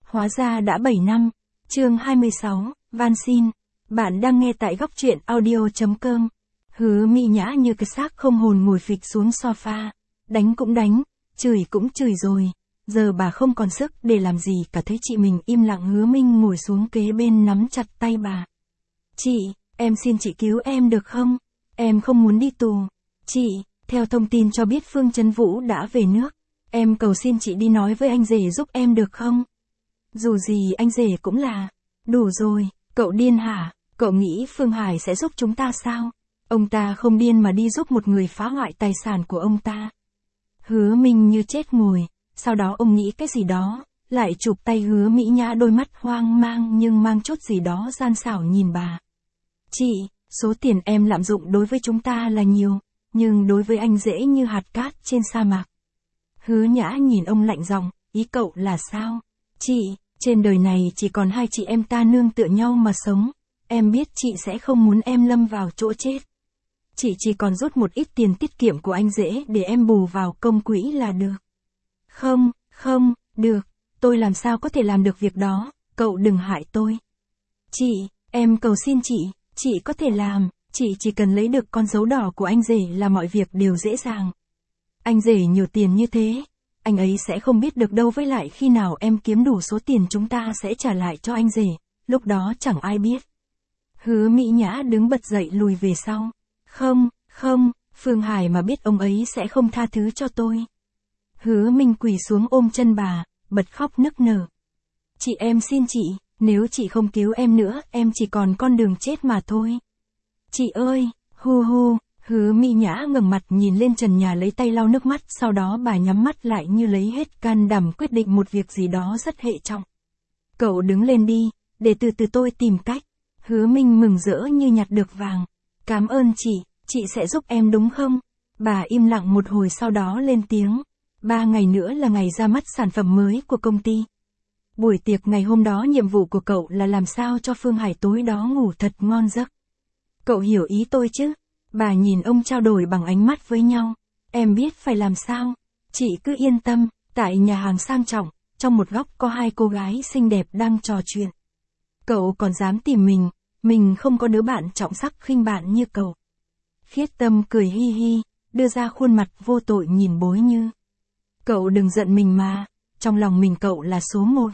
Hóa ra đã 7 năm. Chương 26, van xin. Bạn đang nghe tại góc truyện audio.com. Hứa Mỹ Nhã như cái xác không hồn ngồi phịch xuống sofa. Đánh cũng đánh, chửi cũng chửi rồi. Giờ bà không còn sức để làm gì cả, thấy chị mình im lặng. Hứa Minh ngồi xuống kế bên nắm chặt tay bà. Chị, em xin chị cứu em được không? Em không muốn đi tù. Chị, theo thông tin cho biết Phương Chấn Vũ đã về nước. Em cầu xin chị đi nói với anh rể giúp em được không? Dù gì anh rể cũng là. Đủ rồi, cậu điên hả? Cậu nghĩ Phương Hải sẽ giúp chúng ta sao? Ông ta không điên mà đi giúp một người phá hoại tài sản của ông ta. Hứa Minh như chết ngồi, sau đó ông nghĩ cái gì đó, lại chụp tay Hứa Mỹ Nhã, đôi mắt hoang mang nhưng mang chút gì đó gian xảo nhìn bà. Chị, số tiền em lạm dụng đối với chúng ta là nhiều, nhưng đối với anh dễ như hạt cát trên sa mạc. Hứa Nhã nhìn ông lạnh giọng, ý cậu là sao? Chị, trên đời này chỉ còn hai chị em ta nương tựa nhau mà sống. Em biết chị sẽ không muốn em lâm vào chỗ chết. Chị chỉ còn rút một ít tiền tiết kiệm của anh rể để em bù vào công quỹ là được. Không, được. Tôi làm sao có thể làm được việc đó, cậu đừng hại tôi. Chị, em cầu xin chị có thể làm, chị chỉ cần lấy được con dấu đỏ của anh rể là mọi việc đều dễ dàng. Anh rể nhiều tiền như thế, anh ấy sẽ không biết được đâu, với lại khi nào em kiếm đủ số tiền chúng ta sẽ trả lại cho anh rể, lúc đó chẳng ai biết. Hứa Mỹ Nhã đứng bật dậy lùi về sau. Không, Phương Hải mà biết ông ấy sẽ không tha thứ cho tôi. Hứa Minh quỳ xuống ôm chân bà, bật khóc nức nở. Chị, em xin chị, nếu chị không cứu em nữa, em chỉ còn con đường chết mà thôi. Chị ơi, hu. Hứa Mỹ Nhã ngẩng mặt nhìn lên trần nhà, lấy tay lau nước mắt, sau đó bà nhắm mắt lại như lấy hết can đảm quyết định một việc gì đó rất hệ trọng. Cậu đứng lên đi, để từ từ tôi tìm cách. Hứa Minh mừng rỡ như nhặt được vàng. Cảm ơn chị sẽ giúp em đúng không? Bà im lặng một hồi sau đó lên tiếng. 3 ngày nữa là ngày ra mắt sản phẩm mới của công ty. Buổi tiệc ngày hôm đó nhiệm vụ của cậu là làm sao cho Phương Hải tối đó ngủ thật ngon giấc. Cậu hiểu ý tôi chứ? Bà nhìn ông trao đổi bằng ánh mắt với nhau. Em biết phải làm sao. Chị cứ yên tâm. Tại nhà hàng sang trọng, trong một góc có hai cô gái xinh đẹp đang trò chuyện. Cậu còn dám tìm mình không có đứa bạn trọng sắc khinh bạn như cậu. Khiết Tâm cười hi hi, đưa ra khuôn mặt vô tội nhìn Bối Như. Cậu đừng giận mình mà, trong lòng mình cậu là số 1.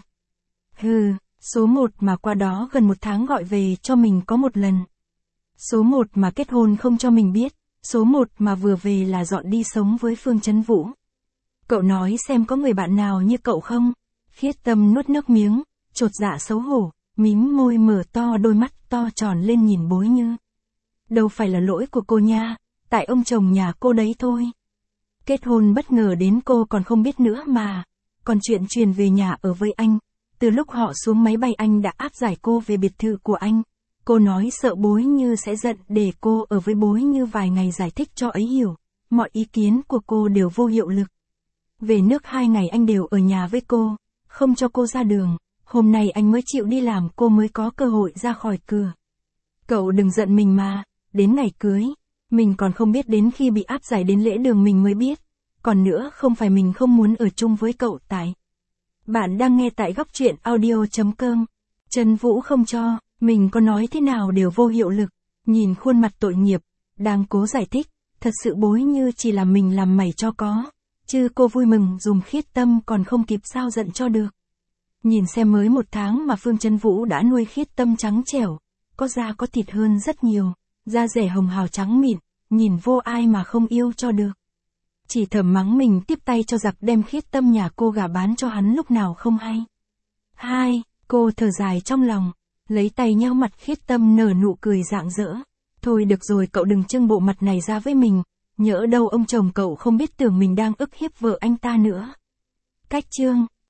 Số 1 mà qua đó gần 1 tháng gọi về cho mình có một lần. Số 1 mà kết hôn không cho mình biết, số 1 mà vừa về là dọn đi sống với Phương Chấn Vũ. Cậu nói xem có người bạn nào như cậu không? Khiết Tâm nuốt nước miếng, chột dạ xấu hổ, mím môi mở to đôi mắt to tròn lên nhìn Bối Như. Đâu phải là lỗi của cô nha, tại ông chồng nhà cô đấy thôi. Kết hôn bất ngờ đến cô còn không biết nữa mà. Còn chuyện truyền về nhà ở với anh, từ lúc họ xuống máy bay anh đã áp giải cô về biệt thự của anh. Cô nói sợ Bối Như sẽ giận, để cô ở với Bối Như vài ngày giải thích cho ấy hiểu. Mọi ý kiến của cô đều vô hiệu lực. Về nước 2 ngày anh đều ở nhà với cô, không cho cô ra đường. Hôm nay anh mới chịu đi làm cô mới có cơ hội ra khỏi cửa. Cậu đừng giận mình mà, đến ngày cưới, mình còn không biết, đến khi bị áp giải đến lễ đường mình mới biết. Còn nữa, không phải mình không muốn ở chung với cậu, tại bạn đang nghe tại góc truyện audio.com. Trần Vũ không cho, mình có nói thế nào đều vô hiệu lực. Nhìn khuôn mặt tội nghiệp, đang cố giải thích, thật sự Bối Như chỉ làm mình làm mày cho có. Chứ cô vui mừng dùm Khiết Tâm còn không kịp sao giận cho được. Nhìn xem mới 1 tháng mà Phương Chấn Vũ đã nuôi Khiết Tâm trắng trẻo, có da có thịt hơn rất nhiều, da rẻ hồng hào trắng mịn, nhìn vô ai mà không yêu cho được. Chỉ thầm mắng mình tiếp tay cho giặc đem Khiết Tâm nhà cô gả bán cho hắn lúc nào không hay. Cô thở dài trong lòng, lấy tay nheo mặt Khiết Tâm nở nụ cười rạng rỡ. Thôi được rồi, cậu đừng trưng bộ mặt này ra với mình, nhỡ đâu ông chồng cậu không biết tưởng mình đang ức hiếp vợ anh ta nữa. Cách chương